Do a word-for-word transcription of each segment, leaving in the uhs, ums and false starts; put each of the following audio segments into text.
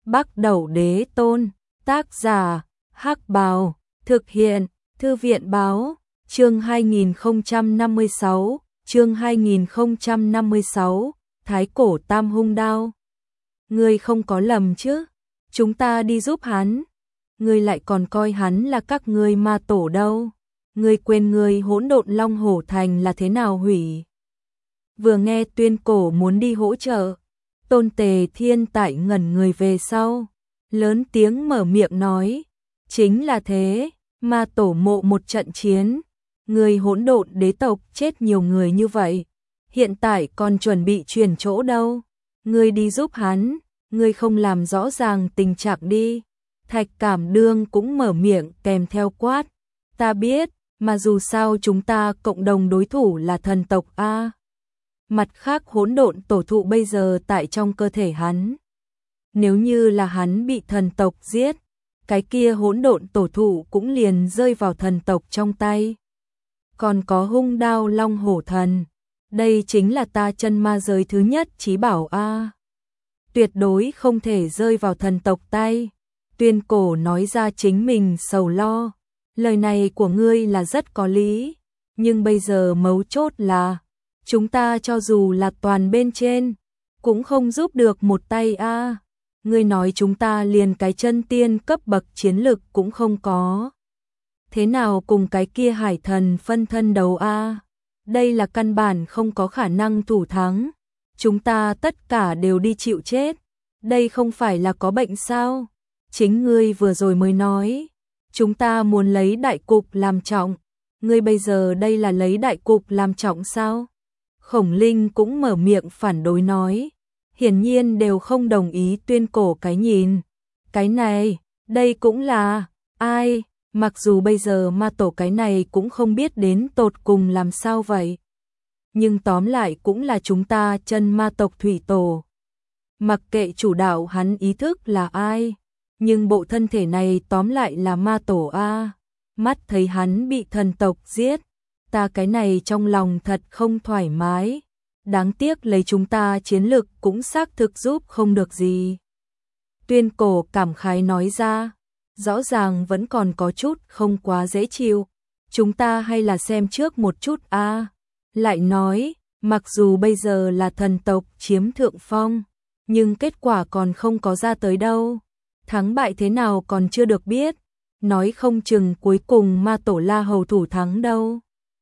Bắc Đẩu Đế Tôn, tác giả, Hắc Bào, thực hiện, Thư viện báo, chương hai nghìn không trăm năm mươi sáu, chương hai nghìn không trăm năm mươi sáu, Thái Cổ Tam Hung Đao. Ngươi không có lầm chứ? Chúng ta đi giúp hắn. Ngươi lại còn coi hắn là các ngươi ma tổ đâu. Ngươi quên ngươi hỗn độn Long Hổ Thành là thế nào hủy. Vừa nghe Tuyên Cổ muốn đi hỗ trợ, Tôn Tề Thiên tại ngẩn người về sau, lớn tiếng mở miệng nói, chính là thế, ma tổ mộ một trận chiến, người hỗn độn đế tộc chết nhiều người như vậy, hiện tại còn chuẩn bị chuyển chỗ đâu, ngươi đi giúp hắn, ngươi không làm rõ ràng tình trạng đi. Thạch Cảm Đương cũng mở miệng kèm theo quát, ta biết, mà dù sao chúng ta cộng đồng đối thủ là thần tộc A. Mặt khác hỗn độn tổ thụ bây giờ tại trong cơ thể hắn. Nếu như là hắn bị thần tộc giết, cái kia hỗn độn tổ thụ cũng liền rơi vào thần tộc trong tay. Còn có hung đao Long Hổ Thần, đây chính là ta chân ma giới thứ nhất chí bảo A. Tuyệt đối không thể rơi vào thần tộc tay. Tuyên Cổ nói ra chính mình sầu lo, lời này của ngươi là rất có lý, nhưng bây giờ mấu chốt là chúng ta cho dù là toàn bên trên, cũng không giúp được một tay a. Ngươi nói chúng ta liền cái chân tiên cấp bậc chiến lực cũng không có. Thế nào cùng cái kia hải thần phân thân đấu a? Đây là căn bản không có khả năng thủ thắng. Chúng ta tất cả đều đi chịu chết. Đây không phải là có bệnh sao? Chính ngươi vừa rồi mới nói. Chúng ta muốn lấy đại cục làm trọng. Ngươi bây giờ đây là lấy đại cục làm trọng sao? Khổng Linh cũng mở miệng phản đối nói, hiển nhiên đều không đồng ý Tuyên Cổ cái nhìn. Cái này, đây cũng là, ai, mặc dù bây giờ ma tổ cái này cũng không biết đến tột cùng làm sao vậy. Nhưng tóm lại cũng là chúng ta chân ma tộc thủy tổ. Mặc kệ chủ đạo hắn ý thức là ai, nhưng bộ thân thể này tóm lại là ma tổ A. Mắt thấy hắn bị thần tộc giết. Ta cái này trong lòng thật không thoải mái, đáng tiếc lấy chúng ta chiến lực cũng xác thực giúp không được gì. Tuyên Cổ cảm khái nói ra, rõ ràng vẫn còn có chút không quá dễ chịu, chúng ta hay là xem trước một chút a. Lại nói, mặc dù bây giờ là thần tộc chiếm thượng phong, nhưng kết quả còn không có ra tới đâu, thắng bại thế nào còn chưa được biết, nói không chừng cuối cùng ma tổ La Hầu thủ thắng đâu.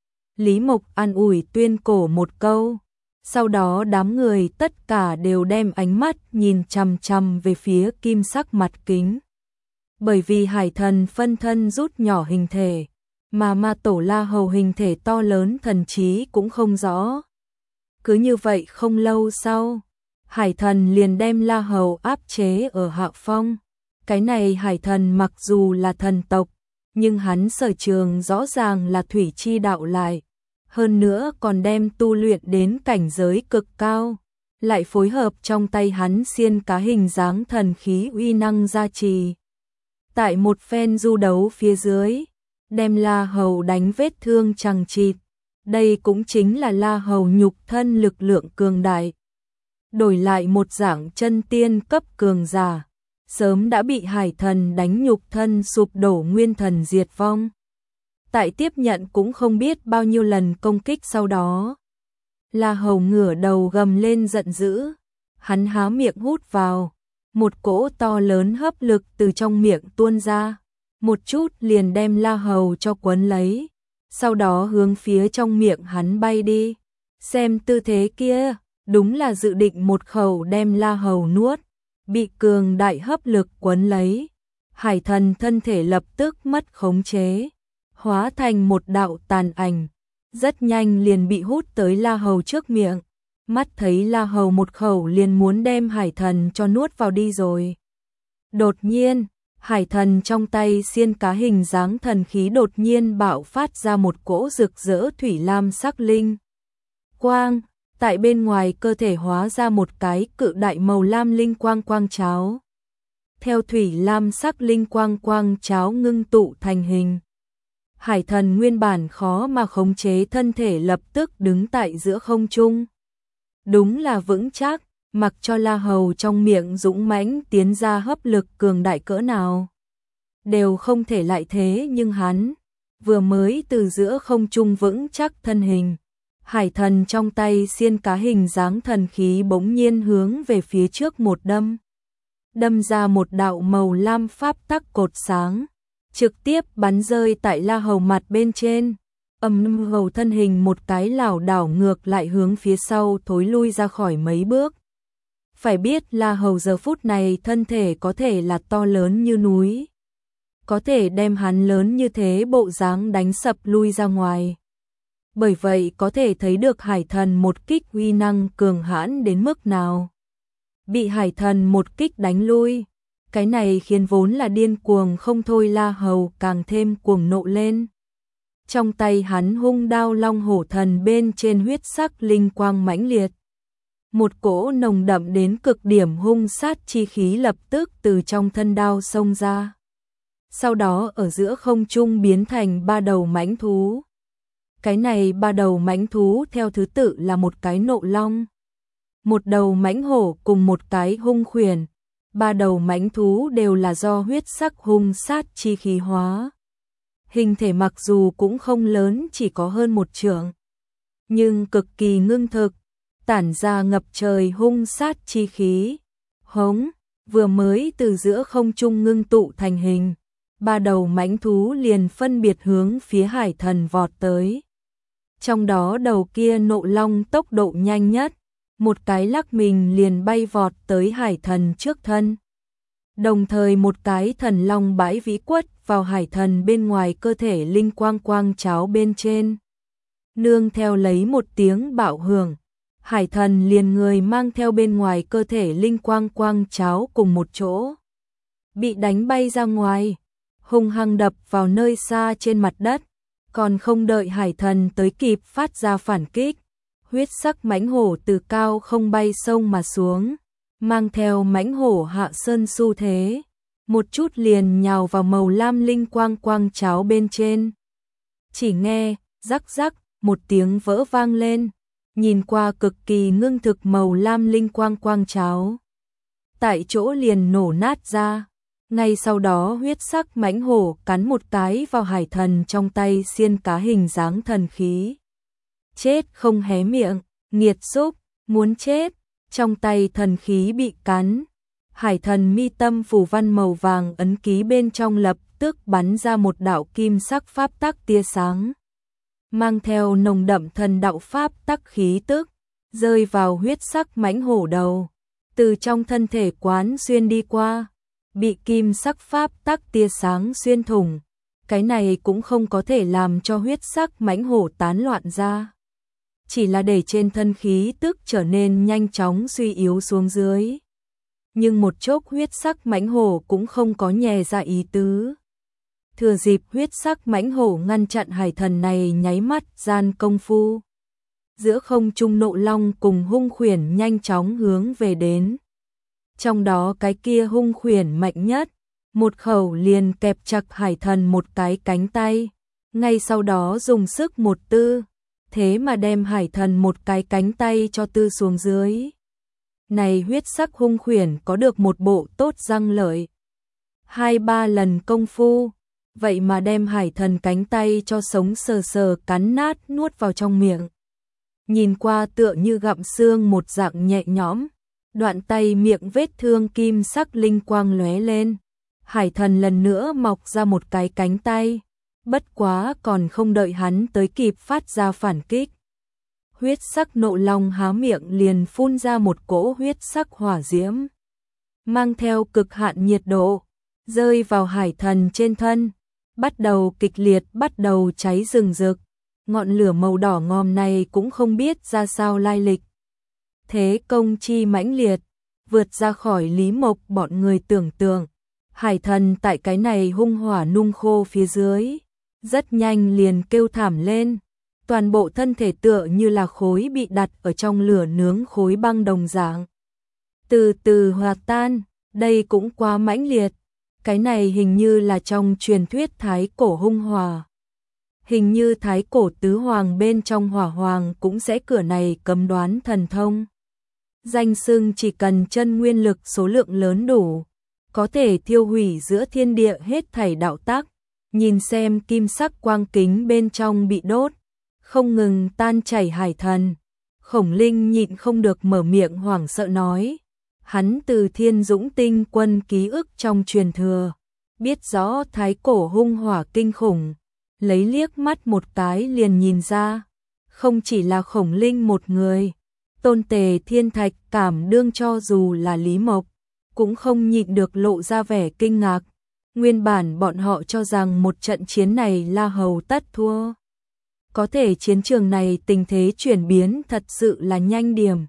Lý Mộc an ủi Tuyên Cổ một câu, sau đó đám người tất cả đều đem ánh mắt nhìn chằm chằm về phía kim sắc mặt kính. Bởi vì hải thần phân thân rút nhỏ hình thể, mà ma tổ La Hầu hình thể to lớn thần trí cũng không rõ. Cứ như vậy không lâu sau, hải thần liền đem La Hầu áp chế ở hạ phong. Cái này hải thần mặc dù là thần tộc, nhưng hắn sở trường rõ ràng là thủy chi đạo lại. Hơn nữa còn đem tu luyện đến cảnh giới cực cao, lại phối hợp trong tay hắn xiên cá hình dáng thần khí uy năng gia trì. Tại một phen du đấu phía dưới, đem La Hầu đánh vết thương chằng chịt, đây cũng chính là La Hầu nhục thân lực lượng cường đại. Đổi lại một dạng chân tiên cấp cường giả, sớm đã bị hải thần đánh nhục thân sụp đổ nguyên thần diệt vong. Tại tiếp nhận cũng không biết bao nhiêu lần công kích sau đó. La Hầu ngửa đầu gầm lên giận dữ, hắn há miệng hút vào, một cỗ to lớn hấp lực từ trong miệng tuôn ra, một chút liền đem La Hầu cho quấn lấy, sau đó hướng phía trong miệng hắn bay đi. Xem tư thế kia, đúng là dự định một khẩu đem La Hầu nuốt, bị cường đại hấp lực quấn lấy. Hải thần thân thể lập tức mất khống chế, hóa thành một đạo tàn ảnh, rất nhanh liền bị hút tới La Hầu trước miệng. Mắt thấy La Hầu một khẩu liền muốn đem hải thần cho nuốt vào đi rồi. Đột nhiên, hải thần trong tay xiên cá hình dáng thần khí đột nhiên bạo phát ra một cỗ rực rỡ thủy lam sắc linh quang, tại bên ngoài cơ thể hóa ra một cái cự đại màu lam linh quang quang cháo. Theo thủy lam sắc linh quang quang cháo ngưng tụ thành hình, hải thần nguyên bản khó mà khống chế thân thể lập tức đứng tại giữa không trung. Đúng là vững chắc, mặc cho La Hầu trong miệng dũng mãnh tiến ra hấp lực cường đại cỡ nào, đều không thể lại thế. Nhưng hắn vừa mới từ giữa không trung vững chắc thân hình, hải thần trong tay xiên cá hình dáng thần khí bỗng nhiên hướng về phía trước một đâm. Đâm ra một đạo màu lam pháp tắc cột sáng, trực tiếp bắn rơi tại La Hầu mặt bên trên. Ầm, Hầu thân hình một cái lảo đảo ngược lại hướng phía sau thối lui ra khỏi mấy bước. Phải biết La Hầu giờ phút này thân thể có thể là to lớn như núi, có thể đem hắn lớn như thế bộ dáng đánh sập lui ra ngoài. Bởi vậy có thể thấy được hải thần một kích uy năng cường hãn đến mức nào. Bị hải thần một kích đánh lui, cái này khiến vốn là điên cuồng không thôi La Hầu càng thêm cuồng nộ lên. Trong tay hắn hung đao long hổ thần bên trên huyết sắc linh quang mãnh liệt. Một cỗ nồng đậm đến cực điểm hung sát chi khí lập tức từ trong thân đao xông ra. Sau đó ở giữa không trung biến thành ba đầu mãnh thú. Cái này ba đầu mãnh thú theo thứ tự là một cái nộ long, một đầu mãnh hổ cùng một cái hung khuyển. Ba đầu mãnh thú đều là do huyết sắc hung sát chi khí hóa. Hình thể mặc dù cũng không lớn, chỉ có hơn một trượng, nhưng cực kỳ ngưng thực, tản ra ngập trời hung sát chi khí. Hống, vừa mới từ giữa không trung ngưng tụ thành hình, ba đầu mãnh thú liền phân biệt hướng phía hải thần vọt tới. Trong đó đầu kia nộ long tốc độ nhanh nhất, một cái lắc mình liền bay vọt tới hải thần trước thân. Đồng thời một cái thần long bãi vĩ quất vào hải thần bên ngoài cơ thể linh quang quang cháo bên trên. Nương theo lấy một tiếng bạo hưởng, hải thần liền người mang theo bên ngoài cơ thể linh quang quang cháo cùng một chỗ, bị đánh bay ra ngoài, hung hăng đập vào nơi xa trên mặt đất. Còn không đợi hải thần tới kịp phát ra phản kích, huyết sắc mãnh hổ từ cao không bay sông mà xuống, mang theo mãnh hổ hạ sơn xu thế, một chút liền nhào vào màu lam linh quang quang cháo bên trên. Chỉ nghe rắc rắc một tiếng vỡ vang lên, nhìn qua cực kỳ ngưng thực màu lam linh quang quang cháo, tại chỗ liền nổ nát ra. Ngay sau đó huyết sắc mãnh hổ cắn một cái vào hải thần trong tay xiên cá hình dáng thần khí. Chết không hé miệng, nghiệt xúc, muốn chết. Trong tay thần khí bị cắn, hải thần mi tâm phù văn màu vàng ấn ký bên trong lập tức bắn ra một đạo kim sắc pháp tắc tia sáng, mang theo nồng đậm thần đạo pháp tắc khí tức, rơi vào huyết sắc mãnh hổ đầu, từ trong thân thể quán xuyên đi qua, bị kim sắc pháp tắc tia sáng xuyên thủng. Cái này cũng không có thể làm cho huyết sắc mãnh hổ tán loạn ra, chỉ là để trên thân khí tức trở nên nhanh chóng suy yếu xuống dưới. Nhưng một chốc huyết sắc mãnh hổ cũng không có nhè ra ý tứ. Thừa dịp huyết sắc mãnh hổ ngăn chặn hải thần này nháy mắt gian công phu, giữa không trung nộ long cùng hung khuyển nhanh chóng hướng về đến. Trong đó cái kia hung khuyển mạnh nhất, một khẩu liền kẹp chặt hải thần một cái cánh tay, ngay sau đó dùng sức một tư, thế mà đem hải thần một cái cánh tay cho tư xuống dưới. Này huyết sắc hung khuyển có được một bộ tốt răng lợi, hai ba lần công phu, vậy mà đem hải thần cánh tay cho sống sờ sờ cắn nát nuốt vào trong miệng. Nhìn qua tựa như gặm xương một dạng nhẹ nhõm, đoạn tay miệng vết thương kim sắc linh quang lóe lên. Hải thần lần nữa mọc ra một cái cánh tay, bất quá còn không đợi hắn tới kịp phát ra phản kích, huyết sắc nộ long há miệng liền phun ra một cỗ huyết sắc hỏa diễm, mang theo cực hạn nhiệt độ, rơi vào hải thần trên thân, bắt đầu kịch liệt bắt đầu cháy rừng rực. Ngọn lửa màu đỏ ngòm này cũng không biết ra sao lai lịch, thế công chi mãnh liệt, vượt ra khỏi Lý Mộc bọn người tưởng tượng. Hải thần tại cái này hung hỏa nung khô phía dưới, rất nhanh liền kêu thảm lên, toàn bộ thân thể tựa như là khối bị đặt ở trong lửa nướng khối băng đồng dạng, từ từ hòa tan. Đây cũng quá mãnh liệt, cái này hình như là trong truyền thuyết thái cổ hung hỏa. Hình như thái cổ tứ hoàng bên trong hỏa hoàng cũng sẽ cửa này cấm đoán thần thông. Danh xưng chỉ cần chân nguyên lực số lượng lớn đủ, có thể thiêu hủy giữa thiên địa hết thảy đạo tác. Nhìn xem kim sắc quang kính bên trong bị đốt, không ngừng tan chảy hải thần. Khổng Linh nhịn không được mở miệng hoảng sợ nói. Hắn từ Thiên Dũng Tinh Quân ký ức trong truyền thừa, biết rõ thái cổ hung hỏa kinh khủng, lấy liếc mắt một cái liền nhìn ra. Không chỉ là Khổng Linh một người, Tôn Tề Thiên Thạch cảm đương cho dù là Lý Mộc, cũng không nhịn được lộ ra vẻ kinh ngạc. Nguyên bản bọn họ cho rằng một trận chiến này La Hầu tất thua. Có thể chiến trường này tình thế chuyển biến thật sự là nhanh điểm.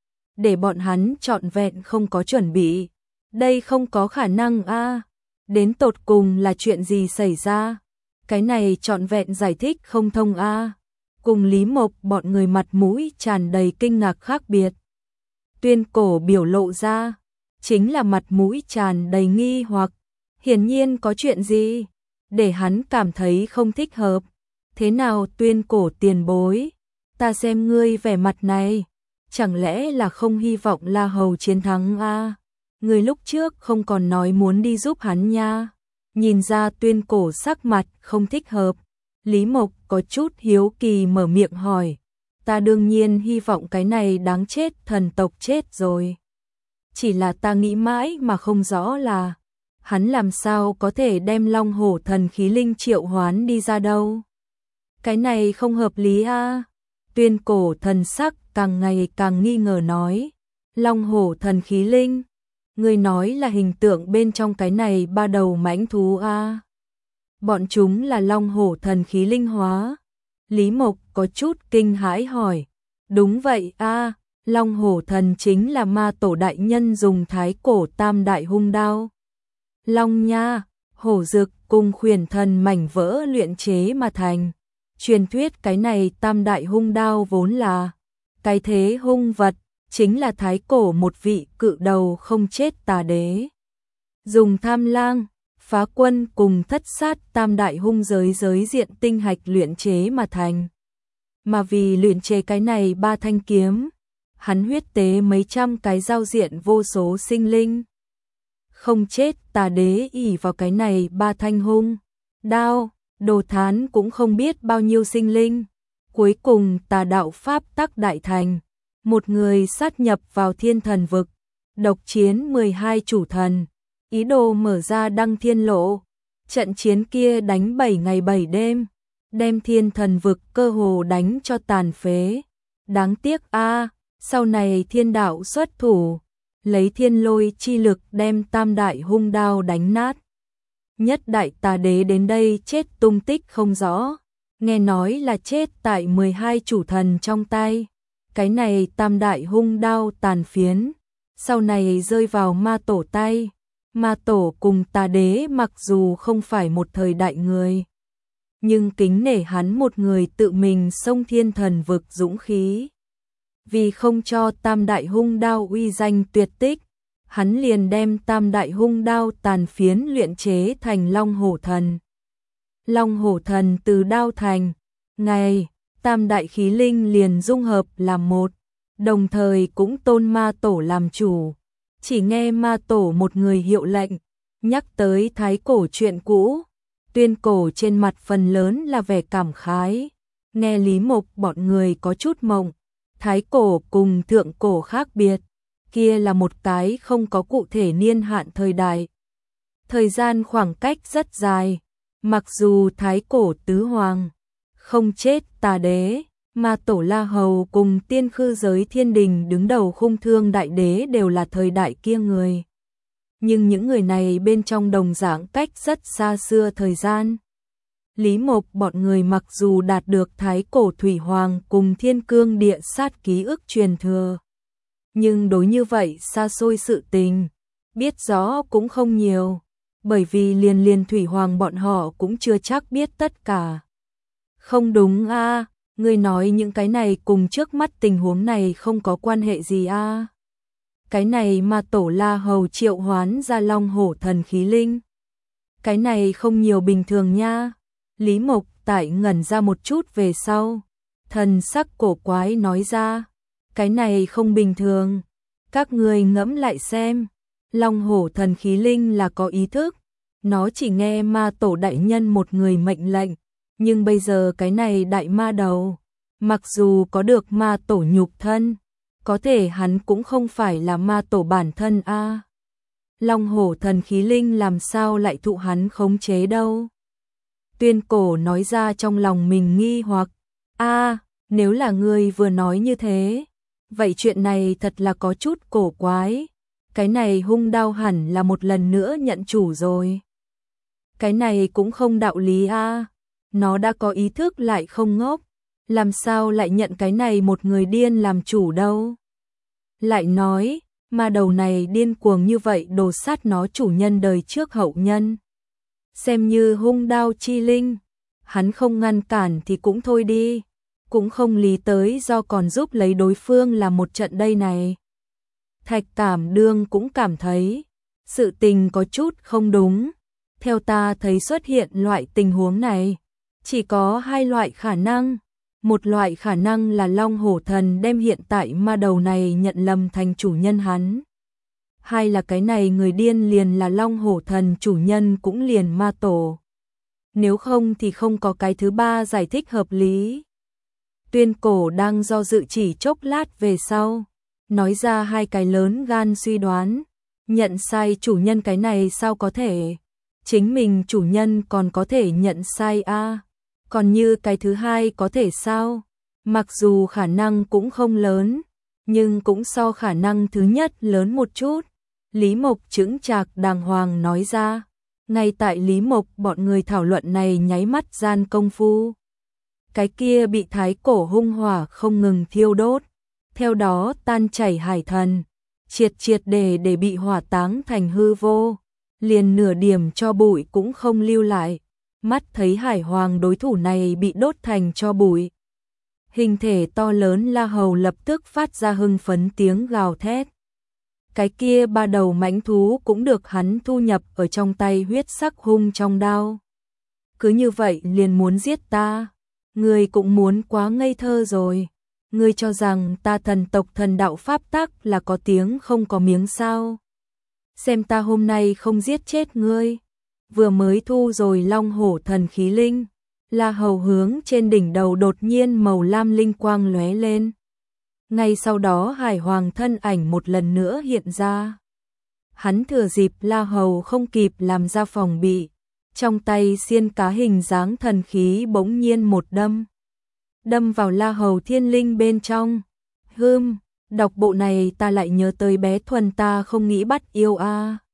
Để bọn hắn trọn vẹn không có chuẩn bị. Đây không có khả năng a. Đến tột cùng là chuyện gì xảy ra? Cái này trọn vẹn giải thích không thông a. Cùng Lý Mộc bọn người mặt mũi tràn đầy kinh ngạc khác biệt. Tuyên Cổ biểu lộ ra, chính là mặt mũi tràn đầy nghi hoặc. Hiển nhiên có chuyện gì, để hắn cảm thấy không thích hợp. Thế nào Tuyên Cổ tiền bối, ta xem ngươi vẻ mặt này, chẳng lẽ là không hy vọng La Hầu chiến thắng a? Ngươi lúc trước không còn nói muốn đi giúp hắn nha. Nhìn ra Tuyên Cổ sắc mặt không thích hợp, Lý Mộc có chút hiếu kỳ mở miệng hỏi. Ta đương nhiên hy vọng cái này đáng chết thần tộc chết rồi. Chỉ là ta nghĩ mãi mà không rõ là hắn làm sao có thể đem Long Hổ thần khí linh triệu hoán đi ra đâu. Cái này không hợp lý a. Tuyên Cổ thần sắc càng ngày càng nghi ngờ nói. Long Hổ thần khí linh, người nói là hình tượng bên trong cái này ba đầu mãnh thú a. Bọn chúng là Long Hổ thần khí linh hóa. Lý Mộc có chút kinh hãi hỏi. Đúng vậy a, Long Hổ thần chính là ma tổ đại nhân dùng thái cổ tam đại hung đao. Long nha, hổ dực cùng khuyển thần mảnh vỡ luyện chế mà thành. Truyền thuyết cái này tam đại hung đao vốn là cái thế hung vật, chính là thái cổ một vị cự đầu không chết tà đế. Dùng Tham Lang, Phá Quân cùng Thất Sát tam đại hung giới giới diện tinh hạch luyện chế mà thành. Mà vì luyện chế cái này ba thanh kiếm, hắn huyết tế mấy trăm cái giao diện vô số sinh linh. Không chết tà đế ỷ vào cái này ba thanh hung đao, đồ thán cũng không biết bao nhiêu sinh linh. Cuối cùng tà đạo pháp tắc đại thành, một người sát nhập vào thiên thần vực, độc chiến mười hai chủ thần, ý đồ mở ra đăng thiên lộ. Trận chiến kia đánh bảy ngày bảy đêm, đem thiên thần vực cơ hồ đánh cho tàn phế. Đáng tiếc a, sau này thiên đạo xuất thủ, lấy thiên lôi chi lực đem tam đại hung đao đánh nát. Nhất đại tà đế đến đây chết tung tích không rõ, nghe nói là chết tại mười hai chủ thần trong tay. Cái này tam đại hung đao tàn phiến, sau này rơi vào ma tổ tay. Ma tổ cùng tà đế mặc dù không phải một thời đại người, nhưng kính nể hắn một người tự mình xông thiên thần vực dũng khí. Vì không cho tam đại hung đao uy danh tuyệt tích, hắn liền đem tam đại hung đao tàn phiến luyện chế thành Long Hổ thần. Long Hổ thần từ đao thành, ngày, tam đại khí linh liền dung hợp làm một, đồng thời cũng tôn ma tổ làm chủ. Chỉ nghe ma tổ một người hiệu lệnh, nhắc tới thái cổ chuyện cũ, Tuyên Cổ trên mặt phần lớn là vẻ cảm khái. Nghe Lý Mộc bọn người có chút mộng, thái cổ cùng thượng cổ khác biệt, kia là một cái không có cụ thể niên hạn thời đại. Thời gian khoảng cách rất dài, mặc dù thái cổ tứ hoàng, không chết tà đế, ma tổ La Hầu cùng tiên khư giới thiên đình đứng đầu khung thương đại đế đều là thời đại kia người. Nhưng những người này bên trong đồng dạng cách rất xa xưa thời gian. Lý Mộc bọn người mặc dù đạt được thái cổ thủy hoàng cùng thiên cương địa sát ký ức truyền thừa, nhưng đối như vậy xa xôi sự tình, biết rõ cũng không nhiều, bởi vì liền liền thủy hoàng bọn họ cũng chưa chắc biết tất cả. Không đúng a, ngươi nói những cái này cùng trước mắt tình huống này không có quan hệ gì a. Cái này mà tổ La Hầu triệu hoán ra Long Hổ thần khí linh. Cái này không nhiều bình thường nha. Lý Mộc tại ngẩn ra một chút về sau, thần sắc cổ quái nói ra, cái này không bình thường. Các người ngẫm lại xem, Long Hổ Thần Khí Linh là có ý thức, nó chỉ nghe ma tổ đại nhân một người mệnh lệnh, nhưng bây giờ cái này đại ma đầu, mặc dù có được ma tổ nhục thân, có thể hắn cũng không phải là ma tổ bản thân a. À. Long Hổ Thần Khí Linh làm sao lại thụ hắn khống chế đâu? Tuyên Cổ nói ra trong lòng mình nghi hoặc, a, à, nếu là ngươi vừa nói như thế, vậy chuyện này thật là có chút cổ quái. Cái này hung đao hẳn là một lần nữa nhận chủ rồi. Cái này cũng không đạo lý a, à. Nó đã có ý thức lại không ngốc, làm sao lại nhận cái này một người điên làm chủ đâu? Lại nói, ma đầu này điên cuồng như vậy đồ sát nó chủ nhân đời trước hậu nhân. Xem như hung đao chi linh, hắn không ngăn cản thì cũng thôi đi, cũng không lý tới do còn giúp lấy đối phương làm một trận đây này. Thạch Cảm Đương cũng cảm thấy, sự tình có chút không đúng. Theo ta thấy xuất hiện loại tình huống này, chỉ có hai loại khả năng. Một loại khả năng là Long Hổ Thần đem hiện tại ma đầu này nhận lầm thành chủ nhân hắn. Hai là cái này người điên liền là Long Hổ Thần chủ nhân cũng liền ma tổ. Nếu không thì không có cái thứ ba giải thích hợp lý. Tuyên Cổ đang do dự chỉ chốc lát về sau, nói ra hai cái lớn gan suy đoán. Nhận sai chủ nhân cái này sao có thể? Chính mình chủ nhân còn có thể nhận sai a, à? Còn như cái thứ hai có thể sao? Mặc dù khả năng cũng không lớn, nhưng cũng so khả năng thứ nhất lớn một chút. Lý Mộc chững chạc đàng hoàng nói ra. Ngay tại Lý Mộc bọn người thảo luận này nháy mắt gian công phu, cái kia bị thái cổ hung hỏa không ngừng thiêu đốt, theo đó tan chảy hải thần, triệt triệt để để bị hỏa táng thành hư vô, liền nửa điểm cho bụi cũng không lưu lại. Mắt thấy hải hoàng đối thủ này bị đốt thành cho bụi, hình thể to lớn La Hầu lập tức phát ra hưng phấn tiếng gào thét. Cái kia ba đầu mãnh thú cũng được hắn thu nhập ở trong tay huyết sắc hung trong đao. Cứ như vậy liền muốn giết ta, ngươi cũng muốn quá ngây thơ rồi. Ngươi cho rằng ta thần tộc thần đạo pháp tắc là có tiếng không có miếng sao? Xem ta hôm nay không giết chết ngươi. Vừa mới thu rồi Long Hổ Thần Khí Linh, La Hầu hướng trên đỉnh đầu đột nhiên màu lam linh quang lóe lên. Ngay sau đó Hải Hoàng thân ảnh một lần nữa hiện ra. Hắn thừa dịp La Hầu không kịp làm ra phòng bị, trong tay xiên cá hình dáng thần khí bỗng nhiên một đâm. Đâm vào La Hầu thiên linh bên trong. Hưm, đọc bộ này ta lại nhớ tới bé Thuần ta không nghĩ bắt yêu a. À.